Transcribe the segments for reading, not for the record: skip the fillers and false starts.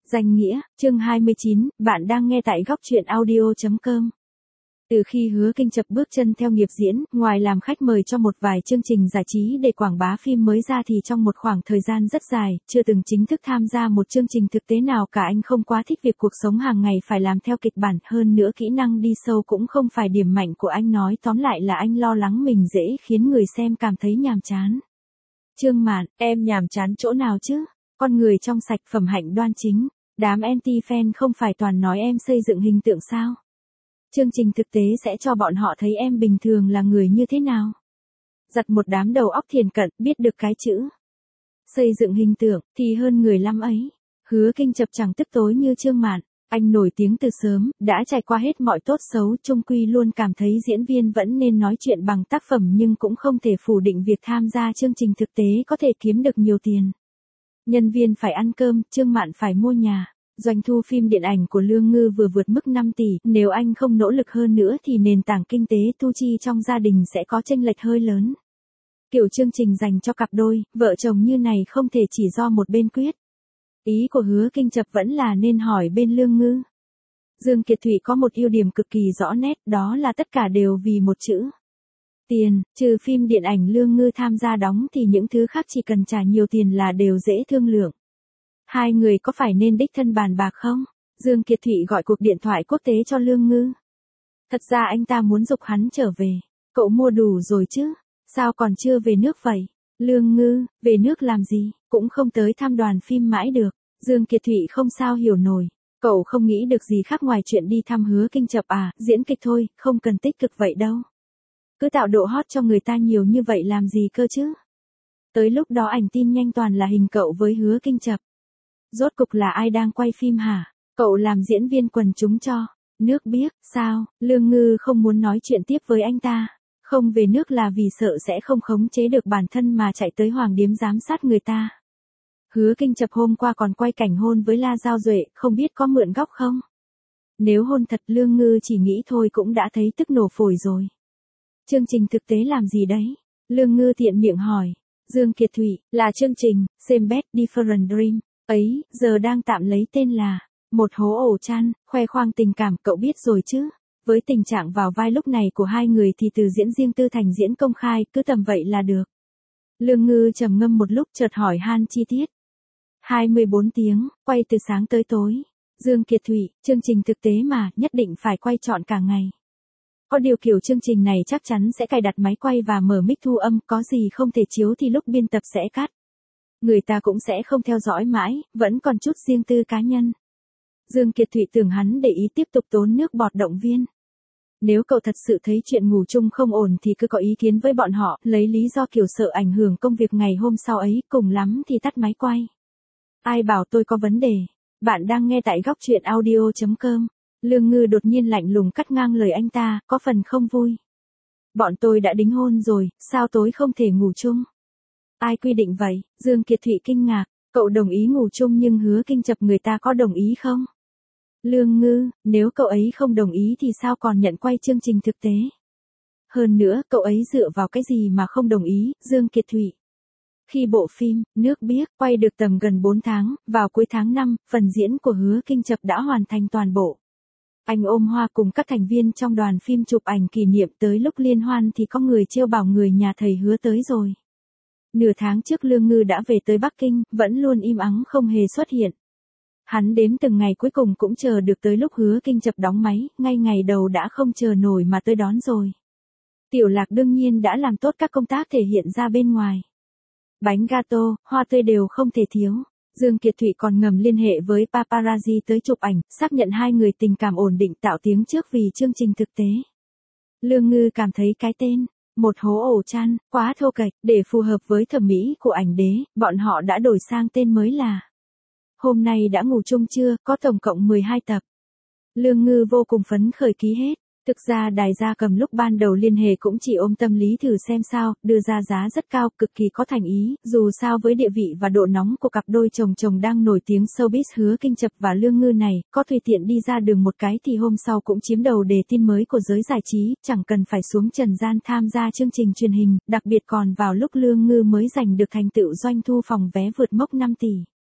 Danh nghĩa, chương 29, bạn đang nghe tại góc truyện audio.com. Từ khi Hứa Kinh Chập bước chân theo nghiệp diễn, ngoài làm khách mời cho một vài chương trình giải trí để quảng bá phim mới ra thì trong một khoảng thời gian rất dài, chưa từng chính thức tham gia một chương trình thực tế nào cả. Anh không quá thích việc cuộc sống hàng ngày phải làm theo kịch bản, hơn nữa kỹ năng đi sâu cũng không phải điểm mạnh của anh, nói tóm lại là anh lo lắng mình dễ khiến người xem cảm thấy nhàm chán. Trương Mạn, em nhàm chán chỗ nào chứ? Con người trong sạch, phẩm hạnh đoan chính. Đám anti-fan không phải toàn nói em xây dựng hình tượng sao? Chương trình thực tế sẽ cho bọn họ thấy em bình thường là người như thế nào. Giặt một đám đầu óc thiền cận, biết được cái chữ xây dựng hình tượng thì hơn người lắm ấy. Hứa Kinh Chập chẳng tức tối như Trương Mạn. Anh nổi tiếng từ sớm, đã trải qua hết mọi tốt xấu, chung quy luôn cảm thấy diễn viên vẫn nên nói chuyện bằng tác phẩm, nhưng cũng không thể phủ định việc tham gia chương trình thực tế có thể kiếm được nhiều tiền. Nhân viên phải ăn cơm, Trương Mạn phải mua nhà. Doanh thu phim điện ảnh của Lương Ngư vừa vượt mức 5 tỷ, nếu anh không nỗ lực hơn nữa thì nền tảng kinh tế thu chi trong gia đình sẽ có chênh lệch hơi lớn. Kiểu chương trình dành cho cặp đôi, vợ chồng như này không thể chỉ do một bên quyết. Ý của Hứa Kinh Chập vẫn là nên hỏi bên Lương Ngư. Dương Kiệt Thụy có một ưu điểm cực kỳ rõ nét, đó là tất cả đều vì một chữ tiền. Trừ phim điện ảnh Lương Ngư tham gia đóng thì những thứ khác chỉ cần trả nhiều tiền là đều dễ thương lượng. Hai người có phải nên đích thân bàn bạc không? Dương Kiệt Thụy gọi cuộc điện thoại quốc tế cho Lương Ngư. Thật ra anh ta muốn giục hắn trở về. Cậu mua đủ rồi chứ? Sao còn chưa về nước vậy? Lương Ngư, về nước làm gì? Cũng không tới thăm đoàn phim mãi được. Dương Kiệt Thụy không sao hiểu nổi. Cậu không nghĩ được gì khác ngoài chuyện đi thăm Hứa Kinh Chập à? Diễn kịch thôi, không cần tích cực vậy đâu. Cứ tạo độ hot cho người ta nhiều như vậy làm gì cơ chứ? Tới lúc đó ảnh tin nhanh toàn là hình cậu với Hứa Kinh Chập. Rốt cục là ai đang quay phim hả? Cậu làm diễn viên quần chúng cho nước biếc, sao? Lương Ngư không muốn nói chuyện tiếp với anh ta. Không về nước là vì sợ sẽ không khống chế được bản thân mà chạy tới Hoàng Điếm giám sát người ta. Hứa Kinh Chập hôm qua còn quay cảnh hôn với La Giao Duệ, không biết có mượn góc không? Nếu hôn thật, Lương Ngư chỉ nghĩ thôi cũng đã thấy tức nổ phổi rồi. Chương trình thực tế làm gì đấy? Lương Ngư tiện miệng hỏi. Dương Kiệt Thụy, là chương trình Same Bed Different Dream ấy, giờ đang tạm lấy tên là Một Hố Ổ Chăn, khoe khoang tình cảm, cậu biết rồi chứ? Với tình trạng vào vai lúc này của hai người thì từ diễn riêng tư thành diễn công khai, cứ tầm vậy là được. Lương Ngư trầm ngâm một lúc chợt hỏi han chi tiết. 24 tiếng, quay từ sáng tới tối. Dương Kiệt Thụy, chương trình thực tế mà, nhất định phải quay trọn cả ngày. Có điều kiểu chương trình này chắc chắn sẽ cài đặt máy quay và mở mic thu âm, có gì không thể chiếu thì lúc biên tập sẽ cắt. Người ta cũng sẽ không theo dõi mãi, vẫn còn chút riêng tư cá nhân. Dương Kiệt Thụy tưởng hắn để ý tiếp tục tốn nước bọt động viên. Nếu cậu thật sự thấy chuyện ngủ chung không ổn thì cứ có ý kiến với bọn họ, lấy lý do kiểu sợ ảnh hưởng công việc ngày hôm sau ấy, cùng lắm thì tắt máy quay. Ai bảo tôi có vấn đề? Bạn đang nghe tại góc truyện audio.com. Lương Ngư đột nhiên lạnh lùng cắt ngang lời anh ta, có phần không vui. Bọn tôi đã đính hôn rồi, sao tối không thể ngủ chung? Ai quy định vậy? Dương Kiệt Thụy kinh ngạc, cậu đồng ý ngủ chung nhưng Hứa Kinh Chập người ta có đồng ý không? Lương Ngư, nếu cậu ấy không đồng ý thì sao còn nhận quay chương trình thực tế? Hơn nữa, cậu ấy dựa vào cái gì mà không đồng ý? Dương Kiệt Thụy. Khi bộ phim Nước Biếc quay được tầm gần 4 tháng, vào cuối tháng 5, phần diễn của Hứa Kinh Chập đã hoàn thành toàn bộ. Anh ôm hoa cùng các thành viên trong đoàn phim chụp ảnh kỷ niệm, tới lúc liên hoan thì có người trêu bảo người nhà thầy Hứa tới rồi. Nửa tháng trước Lương Ngư đã về tới Bắc Kinh, vẫn luôn im ắng không hề xuất hiện. Hắn đếm từng ngày cuối cùng cũng chờ được tới lúc Hứa Kinh Chập đóng máy, ngay ngày đầu đã không chờ nổi mà tới đón rồi. Tiểu Lạc đương nhiên đã làm tốt các công tác thể hiện ra bên ngoài. Bánh gato, hoa tươi đều không thể thiếu. Dương Kiệt Thụy còn ngầm liên hệ với paparazzi tới chụp ảnh, xác nhận hai người tình cảm ổn định tạo tiếng trước vì chương trình thực tế. Lương Ngư cảm thấy cái tên Một Hố Ổ Chăn quá thô kệch, để phù hợp với thẩm mỹ của ảnh đế, bọn họ đã đổi sang tên mới là Hôm nay đã ngủ chung chưa, có tổng cộng 12 tập. Lương Ngư vô cùng phấn khởi ký hết. Thực ra Đài Gia Cầm lúc ban đầu liên hệ cũng chỉ ôm tâm lý thử xem sao, đưa ra giá rất cao, cực kỳ có thành ý, dù sao với địa vị và độ nóng của cặp đôi chồng chồng đang nổi tiếng showbiz Hứa Kinh Chập và Lương Ngư này, có tùy tiện đi ra đường một cái thì hôm sau cũng chiếm đầu đề tin mới của giới giải trí, chẳng cần phải xuống trần gian tham gia chương trình truyền hình, đặc biệt còn vào lúc Lương Ngư mới giành được thành tựu doanh thu phòng vé vượt mốc 5 tỷ.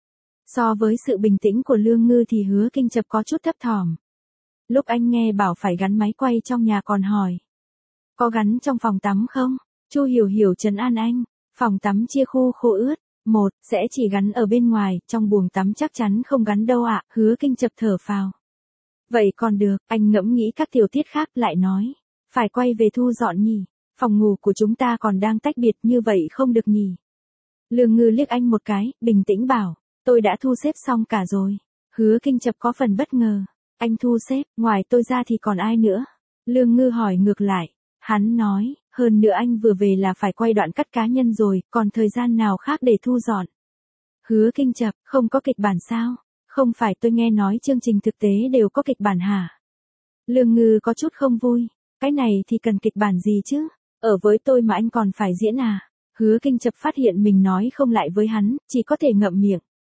So với sự bình tĩnh của Lương Ngư thì Hứa Kinh Chập có chút thấp thỏm. Lúc anh nghe bảo phải gắn máy quay trong nhà còn hỏi. Có gắn trong phòng tắm không? Chu Hiểu Hiểu trấn an anh. Phòng tắm chia khu khô ướt. Một, sẽ chỉ gắn ở bên ngoài, trong buồng tắm chắc chắn không gắn đâu ạ. Hứa Kinh Chập thở phào. Vậy còn được, anh ngẫm nghĩ các tiểu tiết khác lại nói. Phải quay về thu dọn nhỉ. Phòng ngủ của chúng ta còn đang tách biệt như vậy không được nhỉ. Lương Ngư liếc anh một cái, bình tĩnh bảo. Tôi đã thu xếp xong cả rồi. Hứa Kinh Chập có phần bất ngờ. Anh thu xếp, ngoài tôi ra thì còn ai nữa? Lương Ngư hỏi ngược lại. Hắn nói, hơn nữa anh vừa về là phải quay đoạn cắt cá nhân rồi, còn thời gian nào khác để thu dọn. Hứa Kinh Chập, không có kịch bản sao? Không phải tôi nghe nói chương trình thực tế đều có kịch bản hả? Lương Ngư có chút không vui. Cái này thì cần kịch bản gì chứ? Ở với tôi mà anh còn phải diễn à? Hứa Kinh Chập phát hiện mình nói không lại với hắn, chỉ có thể ngậm miệng.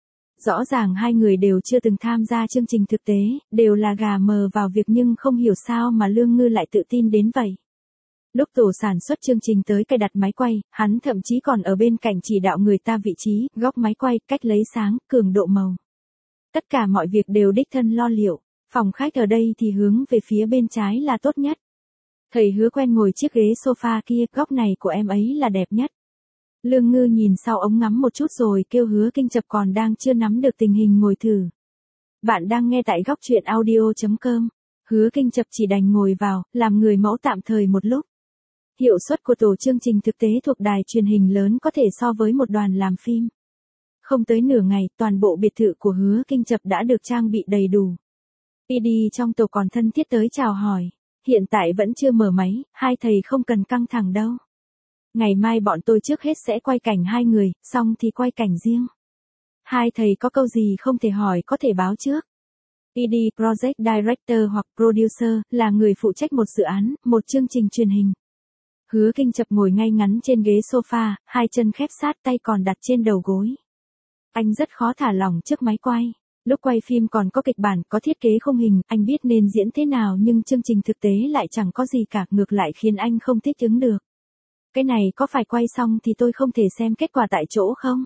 Rõ ràng hai người đều chưa từng tham gia chương trình thực tế, đều là gà mờ vào việc nhưng không hiểu sao mà Lương Ngư lại tự tin đến vậy. Lúc tổ sản xuất chương trình tới cài đặt máy quay, hắn thậm chí còn ở bên cạnh chỉ đạo người ta vị trí, góc máy quay, cách lấy sáng, cường độ màu. Tất cả mọi việc đều đích thân lo liệu, phòng khách ở đây thì hướng về phía bên trái là tốt nhất. Thầy Hứa quen ngồi chiếc ghế sofa kia, góc này của em ấy là đẹp nhất. Lương Ngư nhìn sau ống ngắm một chút rồi kêu Hứa Kinh Chập còn đang chưa nắm được tình hình ngồi thử. Bạn đang nghe tại góc truyện audio.com. Hứa Kinh Chập chỉ đành ngồi vào, làm người mẫu tạm thời một lúc. Hiệu suất của tổ chương trình thực tế thuộc đài truyền hình lớn có thể so với một đoàn làm phim. Không tới nửa ngày, toàn bộ biệt thự của Hứa Kinh Chập đã được trang bị đầy đủ. PD trong tổ còn thân thiết tới chào hỏi. Hiện tại vẫn chưa mở máy, hai thầy không cần căng thẳng đâu. Ngày mai bọn tôi trước hết sẽ quay cảnh hai người, xong thì quay cảnh riêng. Hai thầy có câu gì không thể hỏi có thể báo trước. PD, Project Director hoặc Producer, là người phụ trách một dự án, một chương trình truyền hình. Hứa Kinh Chập ngồi ngay ngắn trên ghế sofa, hai chân khép sát tay còn đặt trên đầu gối. Anh rất khó thả lỏng trước máy quay. Lúc quay phim còn có kịch bản, có thiết kế khung hình, anh biết nên diễn thế nào nhưng chương trình thực tế lại chẳng có gì cả, ngược lại khiến anh không thích ứng được. Cái này có phải quay xong thì tôi không thể xem kết quả tại chỗ không?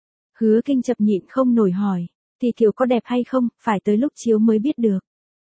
Hứa Kinh Chập nhịn không nổi hỏi. Thì kiểu có đẹp hay không, phải tới lúc chiếu mới biết được.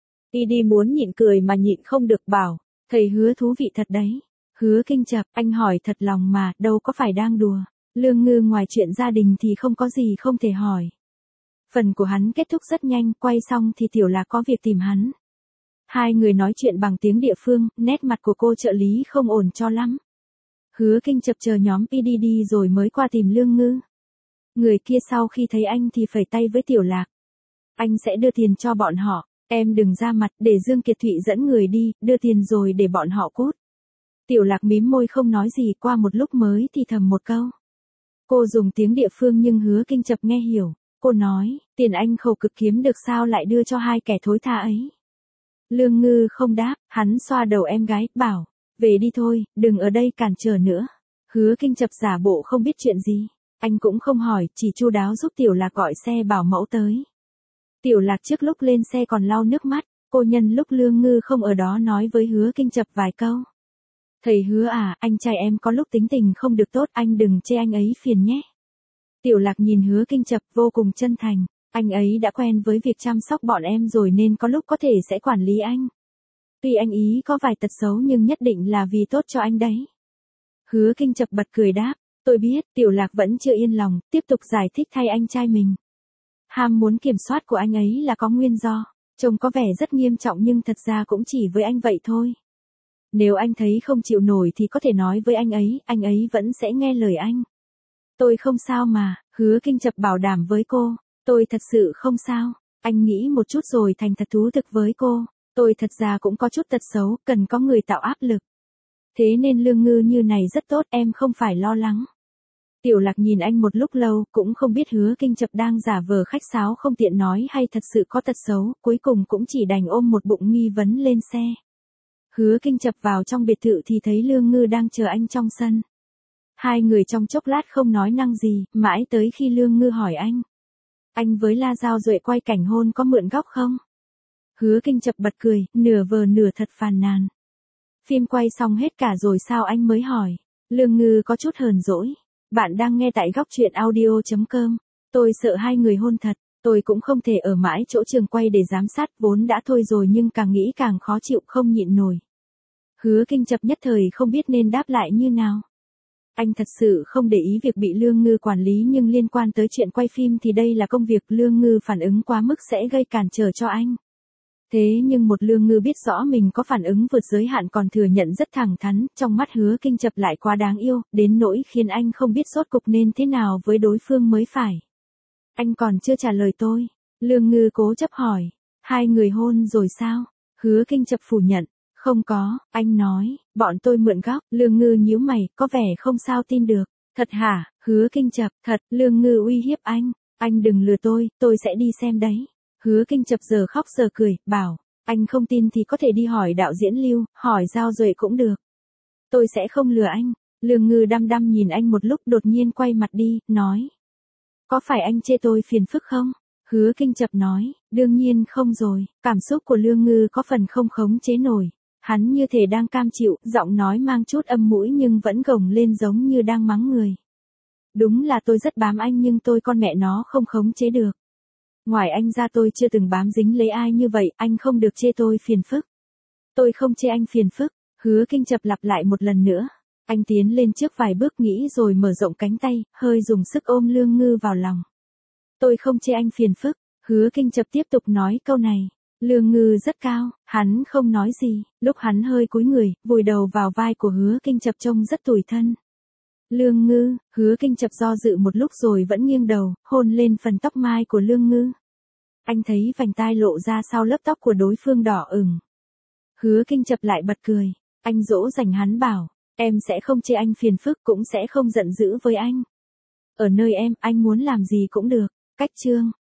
Đi muốn nhịn cười mà nhịn không được bảo. Thầy Hứa thú vị thật đấy. Hứa Kinh Chập, anh hỏi thật lòng mà, đâu có phải đang đùa. Lương Ngư ngoài chuyện gia đình thì không có gì không thể hỏi. Phần của hắn kết thúc rất nhanh, quay xong thì Tiểu Lạc có việc tìm hắn. Hai người nói chuyện bằng tiếng địa phương, nét mặt của cô trợ lý không ổn cho lắm. Hứa Kinh Chập chờ nhóm PD đi rồi mới qua tìm Lương Ngư. Người kia sau khi thấy anh thì phẩy tay với Tiểu Lạc. Anh sẽ đưa tiền cho bọn họ, em đừng ra mặt, để Dương Kiệt Thụy dẫn người đi, đưa tiền rồi để bọn họ cút. Tiểu Lạc mím môi không nói gì, qua một lúc mới thì thầm một câu. Cô dùng tiếng địa phương nhưng Hứa Kinh Chập nghe hiểu. Cô nói, tiền anh khổ cực kiếm được sao lại đưa cho hai kẻ thối tha ấy. Lương Ngư không đáp, hắn xoa đầu em gái, bảo, về đi thôi, đừng ở đây cản trở nữa. Hứa Kinh Chập giả bộ không biết chuyện gì. Anh cũng không hỏi, chỉ chu đáo giúp Tiểu Lạc gọi xe bảo mẫu tới. Tiểu Lạc trước lúc lên xe còn lau nước mắt, cô nhân lúc Lương Ngư không ở đó nói với Hứa Kinh Chập vài câu. Thầy Hứa à, anh trai em có lúc tính tình không được tốt, anh đừng chê anh ấy phiền nhé. Tiểu Lạc nhìn Hứa Kinh Chập vô cùng chân thành, anh ấy đã quen với việc chăm sóc bọn em rồi nên có lúc có thể sẽ quản lý anh. Tuy anh ý có vài tật xấu nhưng nhất định là vì tốt cho anh đấy. Hứa Kinh Chập bật cười đáp, tôi biết. Tiểu Lạc vẫn chưa yên lòng, tiếp tục giải thích thay anh trai mình. Ham muốn kiểm soát của anh ấy là có nguyên do, trông có vẻ rất nghiêm trọng nhưng thật ra cũng chỉ với anh vậy thôi. Nếu anh thấy không chịu nổi thì có thể nói với anh ấy vẫn sẽ nghe lời anh. Tôi không sao mà, Hứa Kinh Chập bảo đảm với cô, tôi thật sự không sao. Anh nghĩ một chút rồi thành thật thú thực với cô, tôi thật ra cũng có chút tật xấu, cần có người tạo áp lực. Thế nên Lương Ngư như này rất tốt, em không phải lo lắng. Tiểu Lạc nhìn anh một lúc lâu, cũng không biết Hứa Kinh Chập đang giả vờ khách sáo không tiện nói hay thật sự có tật xấu, cuối cùng cũng chỉ đành ôm một bụng nghi vấn lên xe. Hứa Kinh Chập vào trong biệt thự thì thấy Lương Ngư đang chờ anh trong sân. Hai người trong chốc lát không nói năng gì, mãi tới khi Lương Ngư hỏi anh với La Giao Duệ quay cảnh hôn có mượn góc không? Hứa Kinh Chập bật cười, nửa vờ nửa thật phàn nàn. Phim quay xong hết cả rồi sao anh mới hỏi? Lương Ngư có chút hờn dỗi. Bạn đang nghe tại góc truyện audio.com. Tôi sợ hai người hôn thật. Tôi cũng không thể ở mãi chỗ trường quay để giám sát, vốn đã thôi rồi nhưng càng nghĩ càng khó chịu không nhịn nổi. Hứa Kinh Chập nhất thời không biết nên đáp lại như nào. Anh thật sự không để ý việc bị Lương Ngư quản lý nhưng liên quan tới chuyện quay phim thì đây là công việc, Lương Ngư phản ứng quá mức sẽ gây cản trở cho anh. Thế nhưng một Lương Ngư biết rõ mình có phản ứng vượt giới hạn còn thừa nhận rất thẳng thắn, trong mắt Hứa Kinh Chập lại quá đáng yêu, đến nỗi khiến anh không biết rốt cục nên thế nào với đối phương mới phải. Anh còn chưa trả lời tôi. Lương Ngư cố chấp hỏi. Hai người hôn rồi sao? Hứa Kinh Chập phủ nhận. Không có, anh nói, bọn tôi mượn góc. Lương Ngư nhíu mày, có vẻ không sao tin được. Thật hả? Hứa Kinh Chập, thật. Lương Ngư uy hiếp anh. Anh đừng lừa tôi sẽ đi xem đấy. Hứa Kinh Chập giờ khóc giờ cười, bảo, anh không tin thì có thể đi hỏi đạo diễn Lưu, hỏi Giao Duệ cũng được. Tôi sẽ không lừa anh. Lương Ngư đăm đăm nhìn anh một lúc đột nhiên quay mặt đi, nói. Có phải anh chê tôi phiền phức không? Hứa Kinh Chập nói, đương nhiên không rồi. Cảm xúc của Lương Ngư có phần không khống chế nổi. Hắn như thể đang cam chịu, giọng nói mang chút âm mũi nhưng vẫn gồng lên giống như đang mắng người. Đúng là tôi rất bám anh nhưng tôi con mẹ nó không khống chế được. Ngoài anh ra tôi chưa từng bám dính lấy ai như vậy, anh không được chê tôi phiền phức. Tôi không chê anh phiền phức. Hứa Kinh Chập lặp lại một lần nữa. Anh tiến lên trước vài bước nghĩ rồi mở rộng cánh tay, hơi dùng sức ôm Lương Ngư vào lòng. Tôi không chê anh phiền phức. Hứa Kinh Chập tiếp tục nói câu này. Lương Ngư rất cao, hắn không nói gì, lúc hắn hơi cúi người, vùi đầu vào vai của Hứa Kinh Chập trông rất tủi thân. Lương Ngư, Hứa Kinh Chập do dự một lúc rồi vẫn nghiêng đầu, hôn lên phần tóc mai của Lương Ngư. Anh thấy vành tai lộ ra sau lớp tóc của đối phương đỏ ửng. Hứa Kinh Chập lại bật cười, anh dỗ dành hắn bảo, em sẽ không chê anh phiền phức cũng sẽ không giận dữ với anh. Ở nơi em, anh muốn làm gì cũng được, cách chương.